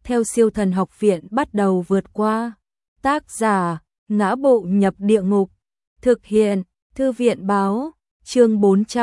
theo Siêu Thần Học Viện bắt đầu vượt qua. Tác giả: Ngã Bộ Nhập Địa Ngục. Thực hiện: Thư viện báo. Chương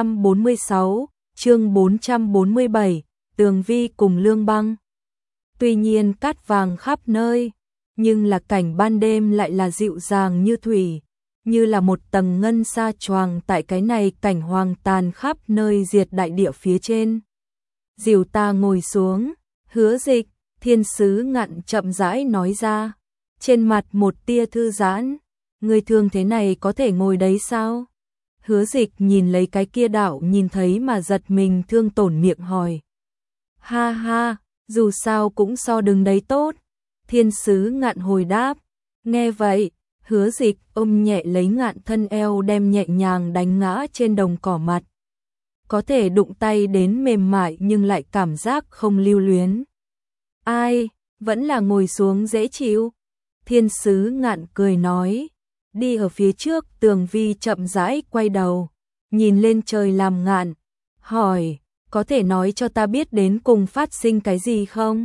446, chương 447, Tường Vi cùng Lương Băng. Tuy nhiên cát vàng khắp nơi, nhưng là cảnh ban đêm lại là dịu dàng như thủy, như là một tầng ngân sa choàng tại cái này cảnh hoang tàn khắp nơi diệt đại địa phía trên. Dìu ta ngồi xuống, Hứa Dịch, Thiên Sứ Ngạn chậm rãi nói ra, trên mặt một tia thư giãn, người thường thế này có thể ngồi đấy sao? Hứa Dịch nhìn lấy cái kia đạo nhìn thấy mà giật mình thương tổn miệng hỏi. Ha ha, dù sao cũng so đứng đấy tốt. Thiên Sứ Ngạn hồi đáp. Nghe vậy, Hứa Dịch ôm nhẹ lấy Ngạn thân eo đem nhẹ nhàng đánh ngã trên đồng cỏ mặt. Có thể đụng tay đến mềm mại nhưng lại cảm giác không lưu luyến. Ai, vẫn là ngồi xuống dễ chịu. Thiên Sứ Ngạn cười nói. Đi ở phía trước, Tường Vi chậm rãi quay đầu, nhìn lên trời làm Ngạn, hỏi, có thể nói cho ta biết đến cùng phát sinh cái gì không?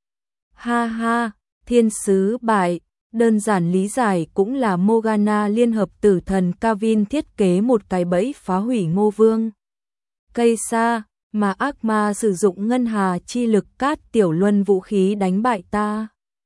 Ha ha, Thiên Sứ bại, đơn giản lý giải cũng là Morgana liên hợp tử thần Kavin thiết kế một cái bẫy phá hủy Ngô Vương. Cây sa, mà ác ma sử dụng ngân hà chi lực cát tiểu luân vũ khí đánh bại ta.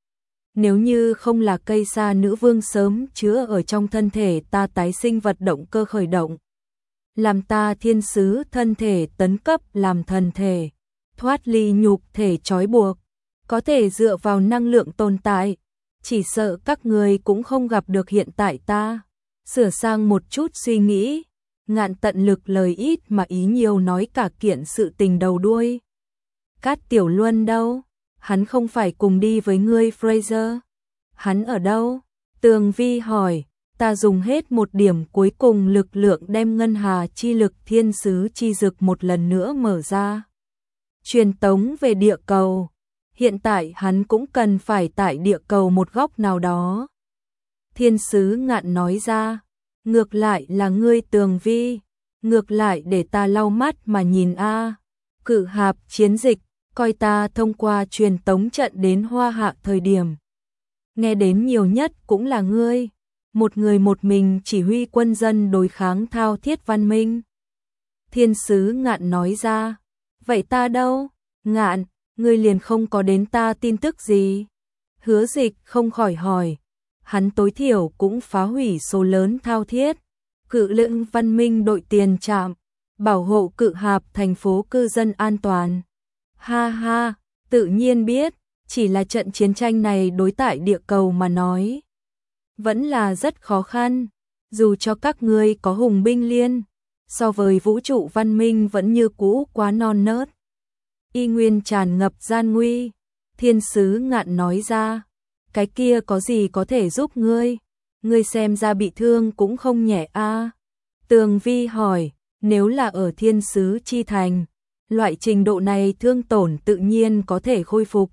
Nếu như không là cây sa nữ vương sớm chứa ở trong thân thể ta tái sinh vật động cơ khởi động, làm ta thiên sứ thân thể tấn cấp làm thần thể, thoát ly nhục thể trói buộc, có thể dựa vào năng lượng tồn tại, chỉ sợ các người cũng không gặp được hiện tại ta. Sửa sang một chút suy nghĩ, Ngạn tận lực lời ít mà ý nhiều nói cả kiện sự tình đầu đuôi. Cát Tiểu Luân đâu? Hắn không phải cùng đi với ngươi Fraser? Hắn ở đâu? Tường Vi hỏi. Ta dùng hết một điểm cuối cùng lực lượng đem ngân hà chi lực thiên sứ chi dực một lần nữa mở ra, truyền tống về địa cầu. Hiện tại hắn cũng cần phải tại địa cầu một góc nào đó. Thiên Sứ Ngạn nói ra. Ngược lại là ngươi Tường Vi, ngược lại để ta lau mắt mà nhìn a. Cự hạp chiến dịch, coi ta thông qua truyền tống trận đến Hoa Hạ thời điểm, nghe đến nhiều nhất cũng là ngươi, một người một mình chỉ huy quân dân đối kháng thao thiết văn minh. Thiên Sứ Ngạn nói ra. Vậy ta đâu? Ngạn, ngươi liền không có đến ta tin tức gì? Hứa Dịch không khỏi hỏi. Hắn tối thiểu cũng phá hủy số lớn thao thiết, cự lượng văn minh đội tiền trạm, bảo hộ cự hạp thành phố cư dân an toàn. Ha ha, tự nhiên biết, chỉ là trận chiến tranh này đối tại địa cầu mà nói, vẫn là rất khó khăn, dù cho các ngươi có hùng binh liên, so với vũ trụ văn minh vẫn như cũ quá non nớt. Y nguyên tràn ngập gian nguy, Thiên Sứ Ngạn nói ra. Cái kia có gì có thể giúp ngươi? Ngươi xem ra bị thương cũng không nhẹ a. Tường Vi hỏi, nếu là ở Thiên Sứ Chi Thành, loại trình độ này thương tổn tự nhiên có thể khôi phục.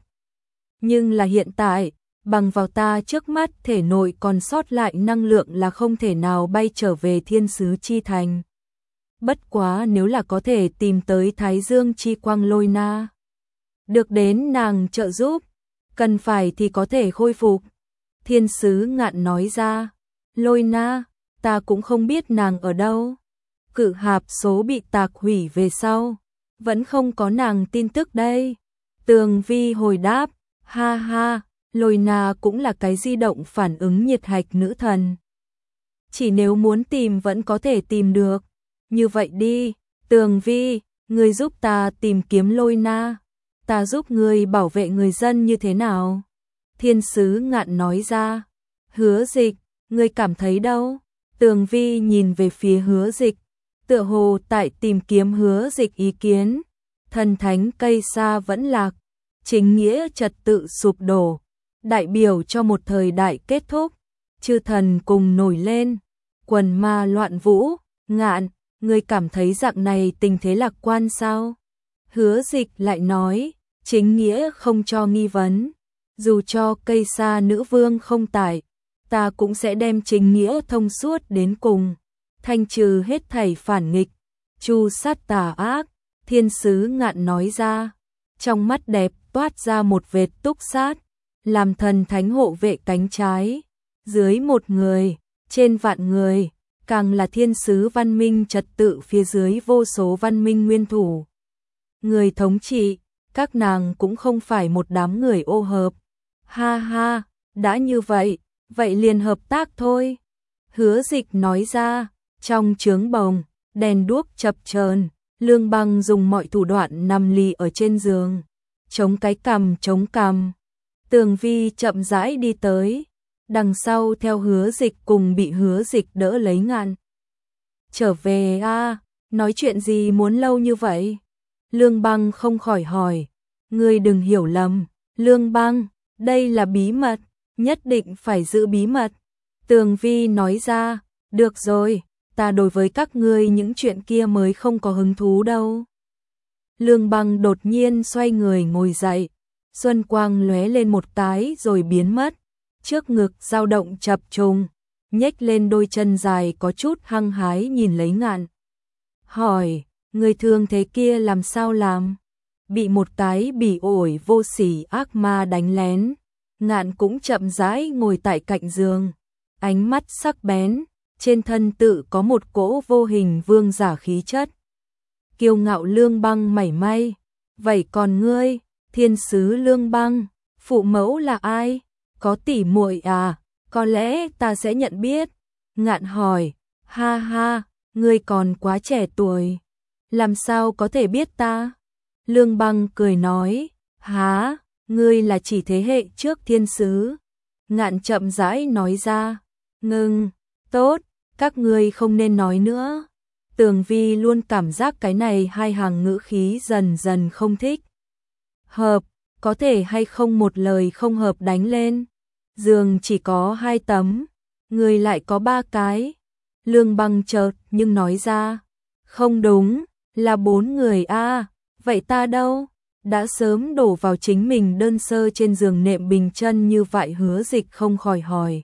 Nhưng là hiện tại, bằng vào ta trước mắt thể nội còn sót lại năng lượng là không thể nào bay trở về Thiên Sứ Chi Thành. Bất quá nếu là có thể tìm tới Thái Dương Chi Quang Lôi Na, được đến nàng trợ giúp, cần phải thì có thể khôi phục. Thiên Sứ Ngạn nói ra. Lôi Na, ta cũng không biết nàng ở đâu. Cự hạp số bị tạc hủy về sau, vẫn không có nàng tin tức đây. Tường Vi hồi đáp. Ha ha, Lôi Na cũng là cái di động phản ứng nhiệt hạch nữ thần. Chỉ nếu muốn tìm vẫn có thể tìm được. Như vậy đi, Tường Vi, ngươi giúp ta tìm kiếm Lôi Na, ta giúp ngươi bảo vệ người dân như thế nào? Thiên Sứ Ngạn nói ra. Hứa Dịch, ngươi cảm thấy đâu? Tường Vi nhìn về phía Hứa Dịch, tựa hồ tại tìm kiếm Hứa Dịch ý kiến. Thần thánh cây sa vẫn lạc, chính nghĩa trật tự sụp đổ, đại biểu cho một thời đại kết thúc, chư thần cùng nổi lên, quần ma loạn vũ. Ngạn, ngươi cảm thấy dạng này tình thế lạc quan sao? Hứa Dịch lại nói, chính nghĩa không cho nghi vấn, dù cho cây sa nữ vương không tại, ta cũng sẽ đem chính nghĩa thông suốt đến cùng, thanh trừ hết thảy phản nghịch, tru sát tà ác. Thiên Sứ Ngạn nói ra. Trong mắt đẹp toát ra một vệt túc sát, làm thần thánh hộ vệ cánh trái. Dưới một người, trên vạn người, càng là thiên sứ văn minh trật tự phía dưới vô số văn minh nguyên thủ. Người thống trị, các nàng cũng không phải một đám người ô hợp. Ha ha, đã như vậy, vậy liền hợp tác thôi. Hứa Dịch nói ra, trong trướng bồng, đèn đuốc chập chờn, Lương Băng dùng mọi thủ đoạn nằm lì ở trên giường, chống cái cằm chống cằm. Tường Vi chậm rãi đi tới, đằng sau theo Hứa Dịch cùng bị Hứa Dịch đỡ lấy ngăn. Trở về a, nói chuyện gì muốn lâu như vậy? Lương Băng không khỏi hỏi, ngươi đừng hiểu lầm, Lương Băng, đây là bí mật, nhất định phải giữ bí mật. Tường Vi nói ra, được rồi, ta đối với các ngươi những chuyện kia mới không có hứng thú đâu. Lương Băng đột nhiên xoay người ngồi dậy, xuân quang lóe lên một cái rồi biến mất, trước ngực dao động chập trùng, nhếch lên đôi chân dài có chút hăng hái nhìn lấy Ngạn. Hỏi, người thường thế kia làm sao làm? Bị một cái bỉ ổi vô sỉ ác ma đánh lén. Ngạn cũng chậm rãi ngồi tại cạnh giường, ánh mắt sắc bén, trên thân tự có một cỗ vô hình vương giả khí chất. Kiêu ngạo Lương Băng mảy may, vậy còn ngươi, thiên sứ Lương Băng, phụ mẫu là ai? Có tỷ muội à? Có lẽ ta sẽ nhận biết. Ngạn hỏi, ha ha, ngươi còn quá trẻ tuổi, làm sao có thể biết ta? Lương Băng cười nói, há, ngươi là chỉ thế hệ trước thiên sứ. Ngạn chậm rãi nói ra, ngừng, tốt, các ngươi không nên nói nữa. Tường Vi luôn cảm giác cái này hai hàng ngữ khí dần dần không thích. Hợp, có thể hay không một lời không hợp đánh lên. Giường chỉ có 2 tấm, người lại có 3 cái. Lương Băng chợt nhưng nói ra, không đúng, là 4 người a, vậy ta đâu? Đã sớm đổ vào chính mình đơn sơ trên giường nệm bình chân như vậy. Hứa Dịch không khỏi hỏi,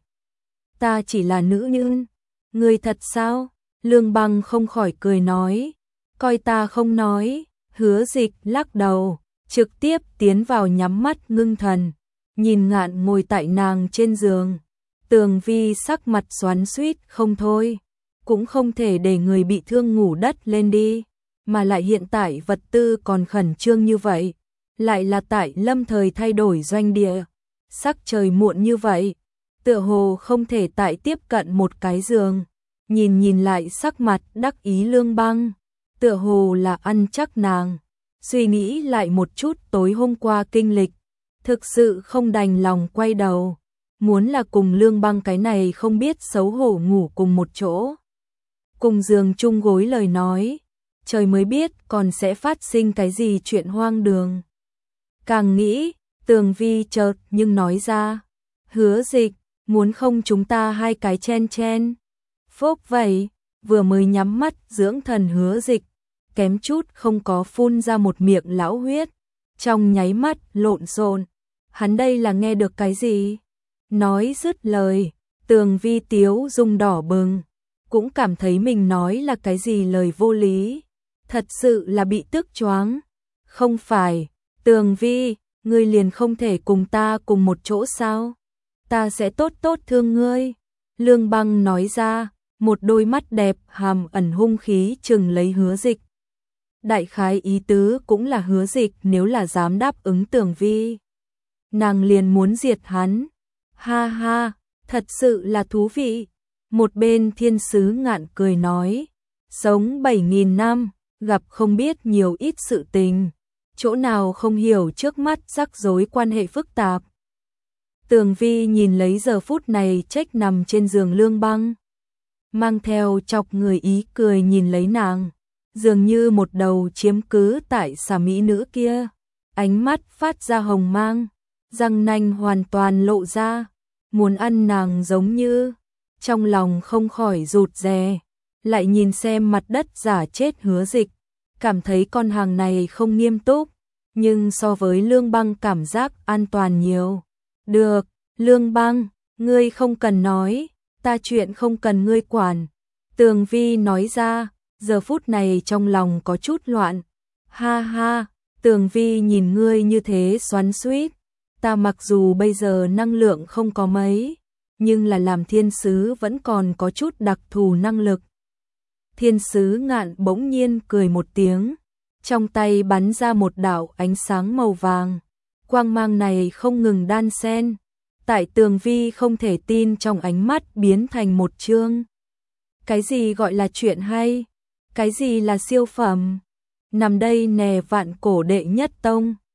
ta chỉ là nữ nhân, người thật sao? Lương Băng không khỏi cười nói, coi ta không nói. Hứa Dịch lắc đầu, trực tiếp tiến vào nhắm mắt ngưng thần, nhìn Ngạn ngồi tại nàng trên giường. Tường Vi sắc mặt xoắn xuýt không thôi, cũng không thể để người bị thương ngủ đất lên đi, mà lại hiện tại vật tư còn khẩn trương như vậy, lại là tại lâm thời thay đổi doanh địa, sắc trời muộn như vậy, tựa hồ không thể tại tiếp cận một cái giường. Nhìn lại sắc mặt đắc ý Lương Băng, tựa hồ là ăn chắc nàng. Suy nghĩ lại một chút tối hôm qua kinh lịch, thực sự không đành lòng quay đầu, muốn là cùng Lương Băng cái này không biết xấu hổ ngủ cùng một chỗ, cùng giường chung gối lời nói, trời mới biết còn sẽ phát sinh cái gì chuyện hoang đường. Càng nghĩ, Tường Vi chợt nhưng nói ra, Hứa Dịch, muốn không chúng ta hai cái chen chen. Phốc vậy, vừa mới nhắm mắt dưỡng thần Hứa Dịch, kém chút không có phun ra một miệng lão huyết, trong nháy mắt lộn xộn. Hắn đây là nghe được cái gì? Nói dứt lời, Tường Vi tiếu dung đỏ bừng, cũng cảm thấy mình nói là cái gì lời vô lý, thật sự là bị tức choáng. Không phải, Tường Vi, ngươi liền không thể cùng ta cùng một chỗ sao? Ta sẽ tốt tốt thương ngươi. Lương Băng nói ra, một đôi mắt đẹp hàm ẩn hung khí chừng lấy Hứa Dịch. Đại khái ý tứ cũng là Hứa Dịch nếu là dám đáp ứng Tường Vi, nàng liền muốn diệt hắn. Ha ha, thật sự là thú vị. Một bên thiên sứ Ngạn cười nói, sống 7.000 năm, gặp không biết nhiều ít sự tình, chỗ nào không hiểu trước mắt rắc rối quan hệ phức tạp. Tường Vi nhìn lấy giờ phút này trách nằm trên giường Lương Băng, mang theo chọc người ý cười nhìn lấy nàng, dường như một đầu chiếm cứ tại xà mỹ nữ kia, ánh mắt phát ra hồng mang, răng nanh hoàn toàn lộ ra, muốn ăn nàng giống như, trong lòng không khỏi rụt rè, lại nhìn xem mặt đất giả chết Hứa Dịch, cảm thấy con hàng này không nghiêm túc, nhưng so với Lương Băng cảm giác an toàn nhiều. Được, Lương Băng, ngươi không cần nói, ta chuyện không cần ngươi quản. Tường Vi nói ra, giờ phút này trong lòng có chút loạn. Ha ha, Tường Vi nhìn ngươi như thế xoắn xuýt, ta mặc dù bây giờ năng lượng không có mấy, nhưng là làm thiên sứ vẫn còn có chút đặc thù năng lực. Thiên sứ Ngạn bỗng nhiên cười một tiếng, trong tay bắn ra một đạo ánh sáng màu vàng, quang mang này không ngừng đan xen, tại Tường Vi không thể tin trong ánh mắt biến thành một chương. Cái gì gọi là chuyện hay? Cái gì là siêu phẩm? Nằm đây nè vạn cổ đệ nhất tông.